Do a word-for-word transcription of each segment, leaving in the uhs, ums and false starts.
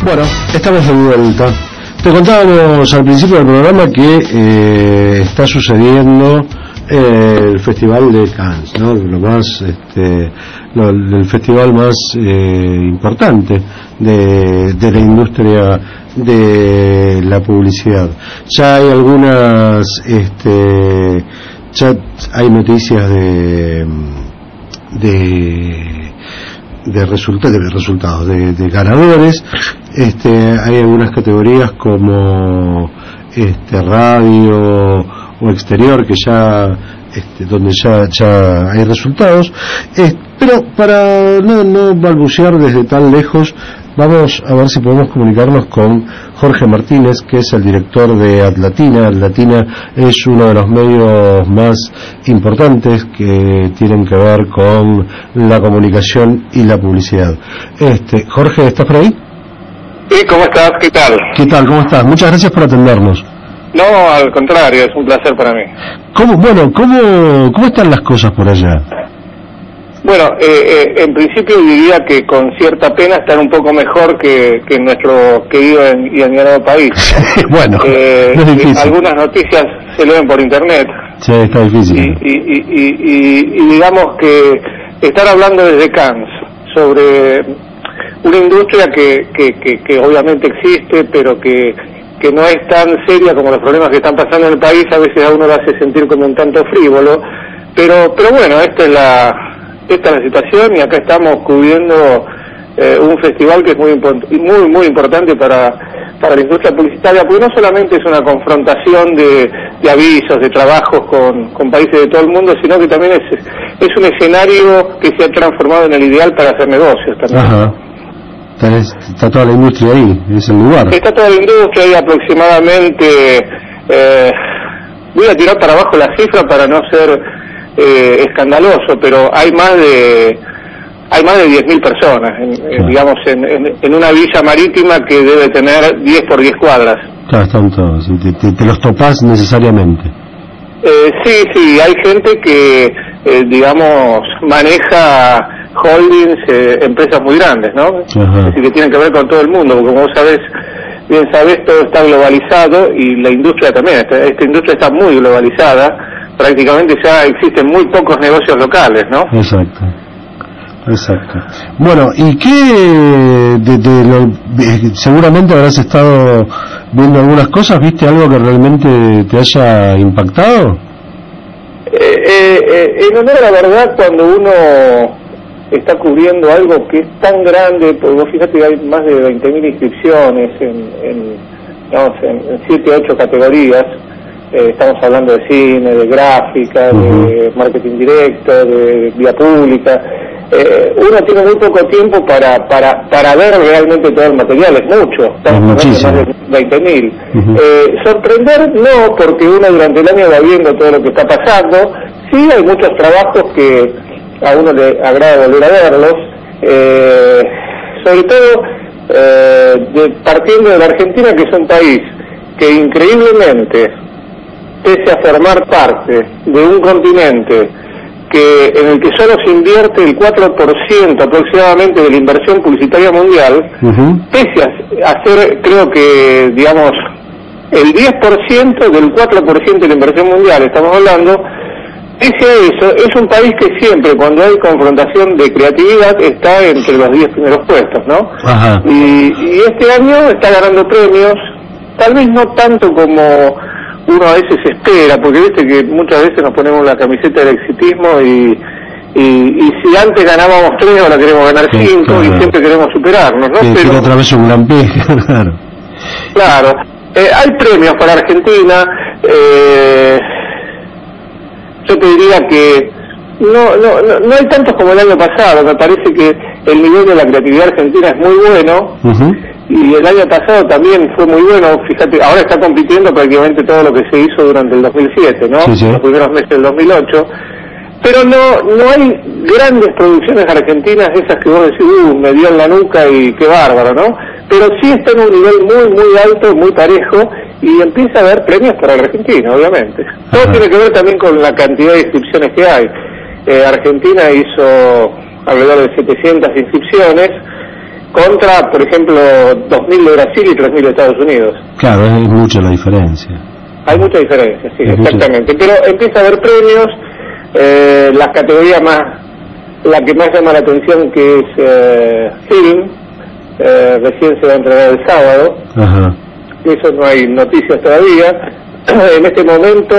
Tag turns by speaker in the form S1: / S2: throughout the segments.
S1: Bueno, estamos de vuelta. Te contábamos al principio del programa que eh, está sucediendo eh, el Festival de Cannes, ¿no? Lo más, este, lo, el festival más eh, importante de, de la industria de la publicidad. Ya hay algunas, este, ya hay noticias de de de resultados, de resultados, de, de ganadores. Este, hay algunas categorías como este radio o exterior que ya, este, donde ya ya hay resultados. Eh, pero para no no balbucear desde tan lejos, vamos a ver si podemos comunicarnos con Jorge Martínez, que es el director de Atlatina. Atlatina es uno de los medios más importantes que tienen que ver con la comunicación y la publicidad. Este, Jorge, ¿estás por ahí?
S2: Sí, ¿cómo estás? ¿Qué tal?
S1: ¿Qué tal? ¿Cómo estás? Muchas gracias por atendernos.
S2: No, al contrario, es un placer para mí.
S1: ¿Cómo, bueno, cómo, cómo están las cosas por allá?
S2: Bueno, eh, eh, en principio diría que con cierta pena están un poco mejor que, que en nuestro querido y admirado país.
S1: Bueno,
S2: eh,
S1: no es difícil.
S2: Algunas noticias se leen por internet.
S1: Sí, está difícil.
S2: Y, y, y, y, y, y digamos que estar hablando desde Cannes sobre una industria que, que, que, que obviamente existe, pero que, que no es tan seria como los problemas que están pasando en el país, a veces a uno lo hace sentir como un tanto frívolo. Pero, pero bueno, esta es la... Esta es la situación y acá estamos cubriendo eh, un festival que es muy muy muy importante para para la industria publicitaria, porque no solamente es una confrontación de, de avisos, de trabajos con, con países de todo el mundo, sino que también es es un escenario que se ha transformado en el ideal para hacer negocios también.
S1: Ajá. Está toda la industria ahí, es el lugar.
S2: Está toda la industria ahí aproximadamente, eh, voy a tirar para abajo la cifra para no ser Eh, escandaloso, pero hay más de hay más de diez mil personas, en, claro. eh, digamos, en, en, en una villa marítima que debe tener diez por diez cuadras.
S1: Claro, están todos, te, te, te los topás necesariamente.
S2: Eh, sí, sí, hay gente que, eh, digamos, maneja holdings, eh, empresas muy grandes, ¿no? Ajá. Es decir, que tienen que ver con todo el mundo, porque como vos sabés, bien sabés, todo está globalizado y la industria también, esta, esta industria está muy globalizada. Prácticamente ya existen muy pocos negocios locales, ¿no?
S1: Exacto, exacto. Bueno, ¿y qué de, de lo, de, seguramente habrás estado viendo algunas cosas? ¿Viste algo que realmente te haya impactado?
S2: Eh, eh, eh, en honor a la verdad, cuando uno está cubriendo algo que es tan grande, porque vos fíjate que hay más de veinte mil inscripciones en, en, digamos, en siete u ocho categorías. Eh, estamos hablando de cine, de gráfica, uh-huh. de marketing directo, de vía pública. Eh, uno tiene muy poco tiempo para para para ver realmente todo el material, es mucho, estamos hablando de más de veinte mil. Uh-huh. Eh, sorprender no, porque uno durante el año va viendo todo lo que está pasando. Sí, hay muchos trabajos que a uno le agrada volver a verlos, eh, sobre todo eh, de, partiendo de la Argentina, que es un país que increíblemente, pese a formar parte de un continente que en el que solo se invierte el cuatro por ciento aproximadamente de la inversión publicitaria mundial, uh-huh. pese a, a ser, creo que, digamos, el diez por ciento del cuatro por ciento de la inversión mundial, estamos hablando, pese a eso, es un país que siempre, cuando hay confrontación de creatividad, está entre los diez primeros puestos, ¿no? Ajá. Y, y este año está ganando premios, tal vez no tanto como uno a veces espera, porque viste que muchas veces nos ponemos la camiseta del exitismo y, y, y si antes ganábamos tres, ahora queremos ganar sí, cinco, claro. Y siempre queremos superarnos, ¿no?
S1: Sí, pero otra vez un gran pie, claro.
S2: Claro, eh, hay premios para Argentina, eh, yo te diría que no, no, no, no hay tantos como el año pasado, me parece que el nivel de la creatividad argentina es muy bueno, uh-huh. Y el año pasado también fue muy bueno, fíjate, ahora está compitiendo prácticamente todo lo que se hizo durante el dos mil siete, ¿no? Sí, sí. Los primeros meses del dos mil ocho, pero no no hay grandes producciones argentinas esas que vos decís, uh, me dio en la nuca y qué bárbaro, ¿no? Pero sí está en un nivel muy, muy alto, muy parejo, y empieza a haber premios para la Argentina, obviamente. Todo Ajá. tiene que ver también con la cantidad de inscripciones que hay. Eh, Argentina hizo alrededor de setecientas inscripciones, contra, por ejemplo, dos mil de Brasil y tres mil de Estados Unidos.
S1: Claro, es mucha la diferencia.
S2: Hay mucha diferencia, sí,
S1: es
S2: exactamente.
S1: Mucha...
S2: Pero empieza a haber premios, eh, las categorías más, la que más llama la atención, que es eh, film, eh, recién se va a entregar el sábado.
S1: Ajá.
S2: Eso no hay noticias todavía. En este momento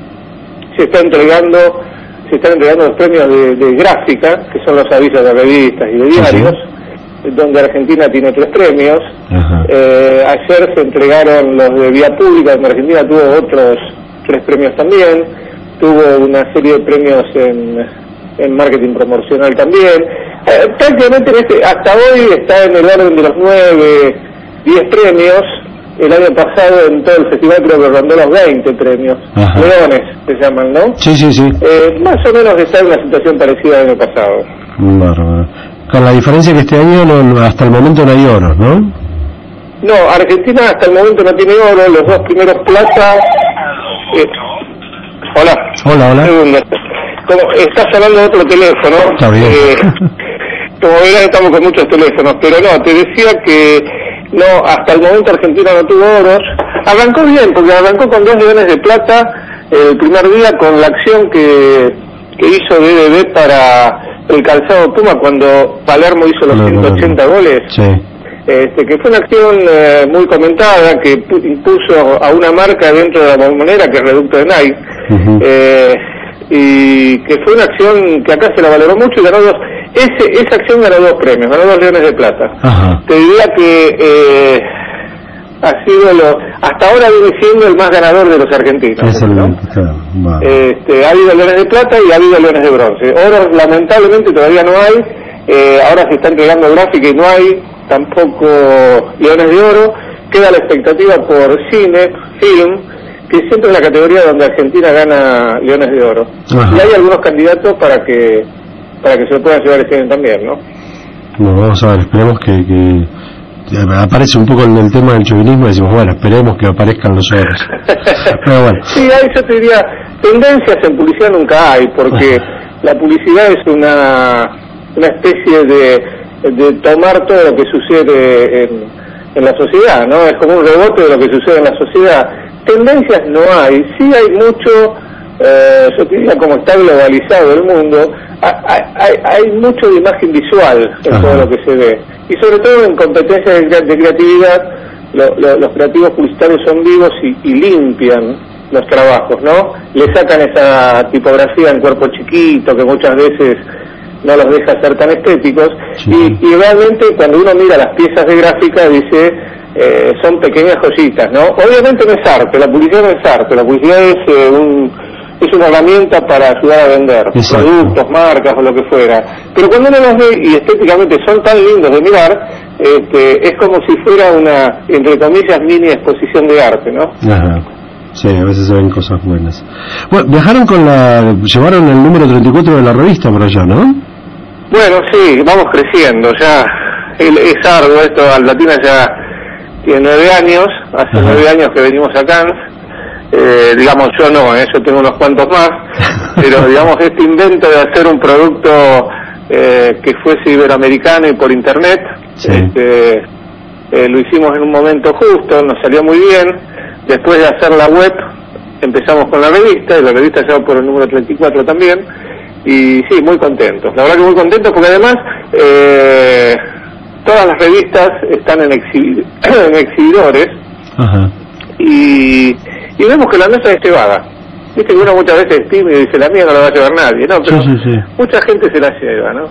S2: se está entregando, se están entregando los premios de, de gráfica, que son los avisos de revistas y de diarios. ¿Sí? Donde Argentina tiene tres premios. Eh, ayer se entregaron los de vía pública, donde Argentina tuvo otros tres premios también, tuvo una serie de premios en, en marketing promocional también. Eh, prácticamente en este, hasta hoy está en el orden de los nueve, diez premios. El año pasado en todo el festival creo que rondó los veinte premios. Ajá. Leones se llaman, ¿no?
S1: Sí, sí, sí.
S2: Eh, más o menos está en una situación parecida al año pasado.
S1: Bárbaro. Con la diferencia que este año no, hasta el momento no hay oro, ¿no?
S2: No, Argentina hasta el momento no tiene oro, los dos primeros plata... Eh, hola.
S1: Hola, hola.
S2: Segundo. Como, estás hablando de otro teléfono.
S1: Está bien.
S2: Eh, como verás estamos con muchos teléfonos, pero no, te decía que no, hasta el momento Argentina no tuvo oros. Arrancó bien, porque arrancó con dos leones de plata el primer día con la acción que, que hizo D D B para el calzado Puma cuando Palermo hizo los no, ciento ochenta no, no. goles.
S1: Sí.
S2: Este, que fue una acción eh, muy comentada, que impuso a una marca dentro de la bombonera, que es Reducto de Nike, uh-huh. eh, y que fue una acción que acá se la valoró mucho y ganó dos. Ese, esa acción ganó dos premios, ganó dos leones de plata. Uh-huh. Te diría que eh, ha sido lo, hasta ahora viene siendo el más ganador de los argentinos. Es el, ¿no? Claro, vale. Este, ha habido leones de plata y ha habido leones de bronce. Oro lamentablemente todavía no hay, eh, ahora se está entregando gráfica y no hay tampoco leones de oro. Queda la expectativa por cine, film, que siempre es la categoría donde Argentina gana leones de oro. Ajá. Y hay algunos candidatos para que para que se lo puedan llevar este año también, ¿no?
S1: Bueno, vamos a ver, esperemos que, que aparece un poco en el tema del chauvinismo y decimos, bueno, esperemos que aparezcan los oros. Pero bueno.
S2: Sí, hay, yo te diría, tendencias en publicidad nunca hay, porque la publicidad es una una especie de, de tomar todo lo que sucede en, en la sociedad, ¿no? Es como un rebote de lo que sucede en la sociedad. Tendencias no hay, sí hay mucho, eh, yo te diría, como está globalizado el mundo, hay, hay, hay mucho de imagen visual en Ajá. todo lo que se ve. Y sobre todo en competencias de, de creatividad, lo, lo, los creativos publicitarios son vivos y, y limpian los trabajos, ¿no? Le sacan esa tipografía en cuerpo chiquito que muchas veces no los deja ser tan estéticos, sí. y, y realmente cuando uno mira las piezas de gráfica dice, eh, son pequeñas joyitas, ¿no? Obviamente no es arte, la publicidad no es arte, la publicidad es eh, un es una herramienta para ayudar a vender Exacto. productos, marcas o lo que fuera, pero cuando uno los ve y estéticamente son tan lindos de mirar, este, es como si fuera una, entre comillas, mini exposición de arte, ¿no?
S1: Ajá. Sí, a veces se ven cosas buenas. Bueno, viajaron con la... llevaron el número treinta y cuatro de la revista por allá, ¿no?
S2: Bueno, sí, vamos creciendo, ya el, es arduo esto, Albatina ya tiene nueve años, hace Ajá. nueve años que venimos a Cannes, eh, digamos yo no, eh, yo tengo unos cuantos más, pero digamos este invento de hacer un producto eh, que fuese iberoamericano y por internet, sí. este, eh, lo hicimos en un momento justo, nos salió muy bien. Después de hacer la web empezamos con la revista, y la revista ya va por el número treinta y cuatro también, y sí, muy contentos, la verdad que muy contentos porque además eh, todas las revistas están en, exhibid en exhibidores. Ajá. Y, y vemos que la mesa es llevada. Viste que uno muchas veces es tímido y dice, la mía no la va a llevar nadie, no, pero sí, sí, sí. mucha gente se la lleva, ¿no?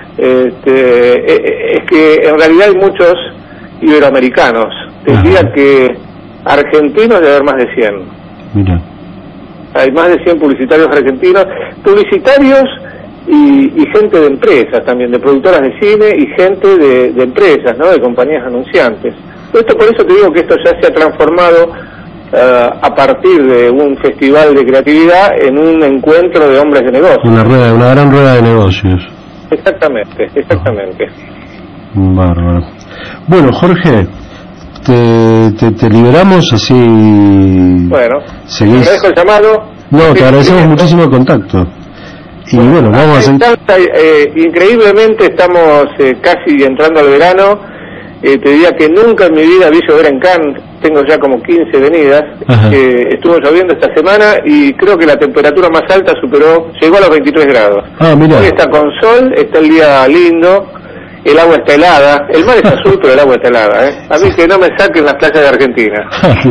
S2: Este, es que en realidad hay muchos iberoamericanos, te diría que argentinos debe haber más de cien.
S1: Mira.
S2: Hay más de cien publicitarios argentinos, publicitarios y, y gente de empresas también, de productoras de cine y gente de, de empresas, ¿no? De compañías anunciantes. Esto por eso te digo que esto ya se ha transformado uh, a partir de un festival de creatividad en un encuentro de hombres de negocios.
S1: Una rueda, una gran rueda de negocios.
S2: Exactamente, exactamente.
S1: Bárbaro. Bueno, Jorge, te, te, te liberamos así.
S2: Bueno,
S1: seguís.
S2: ¿me dejo el llamado?
S1: No, te agradecemos muchísimo el contacto. Y bueno, bueno vamos a seguir.
S2: Eh, increíblemente estamos eh, casi entrando al verano. Eh, te diría que nunca en mi vida vi llover en Cannes, tengo ya como quince venidas, eh, estuvo lloviendo esta semana y creo que la temperatura más alta superó, llegó a los veintitrés grados.
S1: Ah, mira.
S2: Hoy está con sol, está el día lindo, el agua está helada, el mar es azul pero el agua está helada, ¿eh? A mí que no me saquen las playas de Argentina.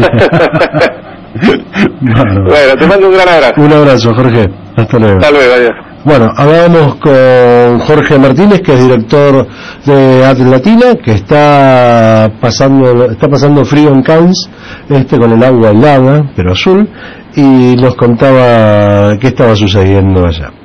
S1: Bueno.
S2: Bueno, te mando un gran abrazo.
S1: Un abrazo, Jorge. Hasta luego.
S2: Hasta luego, adiós.
S1: Bueno, hablábamos con Jorge Martínez, que es director de Atlatina, que está pasando está pasando frío en Cannes, este con el agua helada, pero azul, y nos contaba qué estaba sucediendo allá.